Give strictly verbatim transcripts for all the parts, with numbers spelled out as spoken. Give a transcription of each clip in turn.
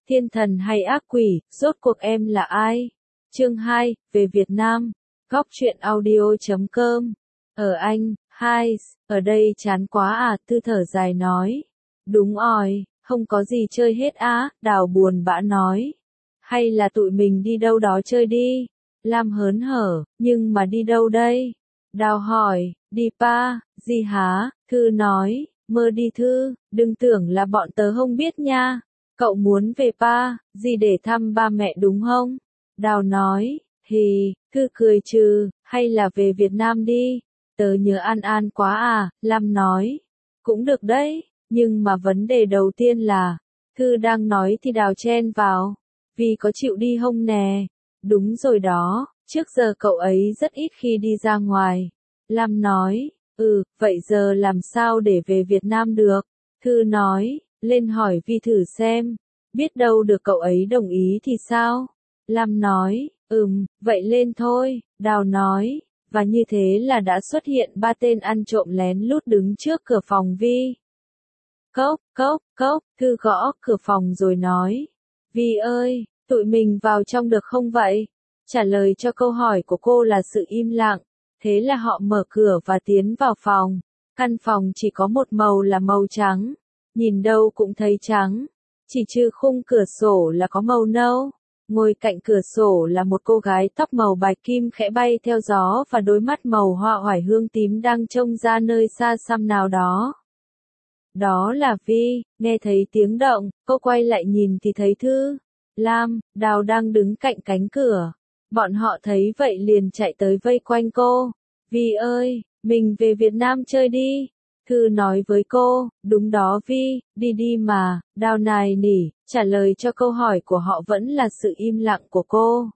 Thiên thần hay ác quỷ, rốt cuộc em là ai? Chương hai, về Việt Nam. Góc truyện audio chấm com. Ở anh, hai, ở đây chán quá à, Thư thở dài nói. Đúng rồi, không có gì chơi hết á, Đào buồn bã nói. Hay là tụi mình đi đâu đó chơi đi? Lam hớn hở, nhưng mà đi đâu đây? Đào hỏi, đi pa, gì hả? Thư nói, mơ đi Thư, đừng tưởng là bọn tớ không biết nha. Cậu muốn về pa, gì để thăm ba mẹ đúng không? Đào nói, hì, Thư cười trừ, hay là về Việt Nam đi, tớ nhớ An An quá à, Lam nói. Cũng được đấy, nhưng mà vấn đề đầu tiên là, Thư đang nói thì Đào chen vào, vì có chịu đi không nè? Đúng rồi đó, trước giờ cậu ấy rất ít khi đi ra ngoài. Lam nói, ừ, vậy giờ làm sao để về Việt Nam được? Thư nói, lên hỏi Vi thử xem, biết đâu được cậu ấy đồng ý thì sao? Lam nói, ừm, vậy lên thôi, Đào nói, và như thế là đã xuất hiện ba tên ăn trộm lén lút đứng trước cửa phòng Vi. Cốc, cốc, cốc, Thư gõ cửa phòng rồi nói, Vi ơi, tụi mình vào trong được không vậy? Trả lời cho câu hỏi của cô là sự im lặng, thế là họ mở cửa và tiến vào phòng. Căn phòng chỉ có một màu là màu trắng, nhìn đâu cũng thấy trắng, chỉ trừ khung cửa sổ là có màu nâu. Ngồi cạnh cửa sổ là một cô gái tóc màu bạch kim khẽ bay theo gió và đôi mắt màu hoa oải hương tím đang trông ra nơi xa xăm nào đó. Đó là Vi, nghe thấy tiếng động, cô quay lại nhìn thì thấy Thư, Lam, Đào đang đứng cạnh cánh cửa. Bọn họ thấy vậy liền chạy tới vây quanh cô. Vi ơi, mình về Việt Nam chơi đi. Thư nói với cô, đúng đó Vi, đi đi mà. Đào nài nỉ, trả lời cho câu hỏi của họ vẫn là sự im lặng của cô.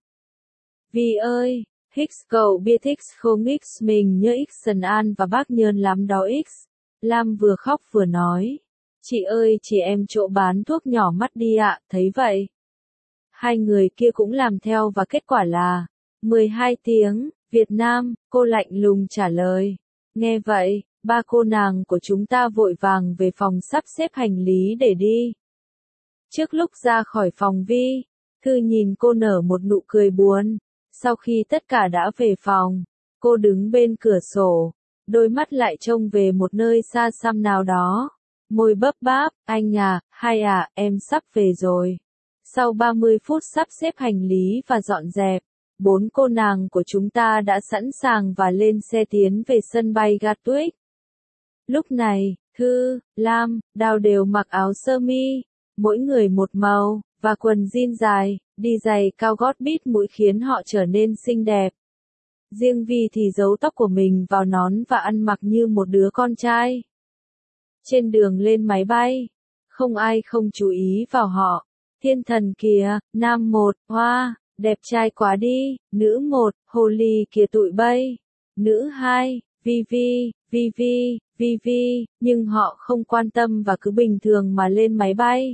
Vi ơi, Hicks cậu biết Hicks không X mình nhớ X Sần An và bác nhơn lắm đó X. Lam vừa khóc vừa nói, chị ơi chị em chỗ bán thuốc nhỏ mắt đi ạ, thấy vậy. Hai người kia cũng làm theo và kết quả là, mười hai tiếng, Việt Nam, cô lạnh lùng trả lời. Nghe vậy, ba cô nàng của chúng ta vội vàng về phòng sắp xếp hành lý để đi. Trước lúc ra khỏi phòng Vi, Thư nhìn cô nở một nụ cười buồn. Sau khi tất cả đã về phòng, cô đứng bên cửa sổ, đôi mắt lại trông về một nơi xa xăm nào đó. Môi bấp báp, anh à, hai à, em sắp về rồi. Sau ba mươi phút sắp xếp hành lý và dọn dẹp, bốn cô nàng của chúng ta đã sẵn sàng và lên xe tiến về sân bay Gatwick. Lúc này, Thư, Lam, Đào đều mặc áo sơ mi, mỗi người một màu, và quần jean dài, đi giày cao gót bít mũi khiến họ trở nên xinh đẹp. Riêng Vi thì giấu tóc của mình vào nón và ăn mặc như một đứa con trai. Trên đường lên máy bay, không ai không chú ý vào họ. Thiên thần kìa, nam một, hoa, đẹp trai quá đi, nữ một, hồ ly kìa tụi bay, nữ hai, Vi Vi, Vi Vi, Vi Vi, nhưng họ không quan tâm và cứ bình thường mà lên máy bay.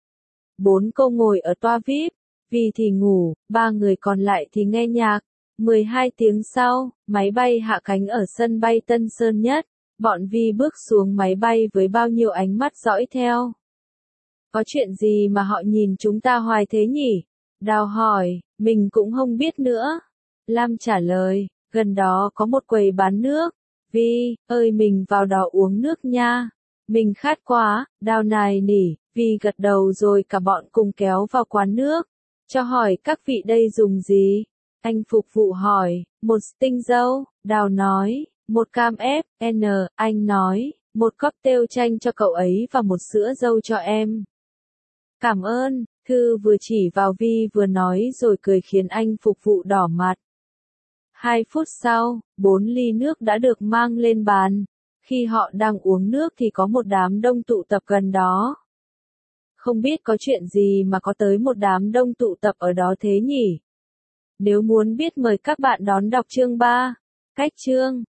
Bốn cô ngồi ở toa vi ai pi, Vi thì ngủ, ba người còn lại thì nghe nhạc. mười hai tiếng sau, máy bay hạ cánh ở sân bay Tân Sơn Nhất, bọn Vi bước xuống máy bay với bao nhiêu ánh mắt dõi theo. Có chuyện gì mà họ nhìn chúng ta hoài thế nhỉ? Đào hỏi, mình cũng không biết nữa. Lam trả lời, gần đó có một quầy bán nước. Vi, ơi mình vào đó uống nước nha. Mình khát quá, Đào nài nỉ, Vi gật đầu rồi cả bọn cùng kéo vào quán nước. Cho hỏi các vị đây dùng gì? Anh phục vụ hỏi, một tinh dâu, Đào nói, một cam ép, N, anh nói, một cocktail chanh cho cậu ấy và một sữa dâu cho em. Cảm ơn, Thư vừa chỉ vào Vi vừa nói rồi cười khiến anh phục vụ đỏ mặt. Hai phút sau, bốn ly nước đã được mang lên bàn. Khi họ đang uống nước thì có một đám đông tụ tập gần đó. Không biết có chuyện gì mà có tới một đám đông tụ tập ở đó thế nhỉ? Nếu muốn biết mời các bạn đón đọc chương ba. Cách chương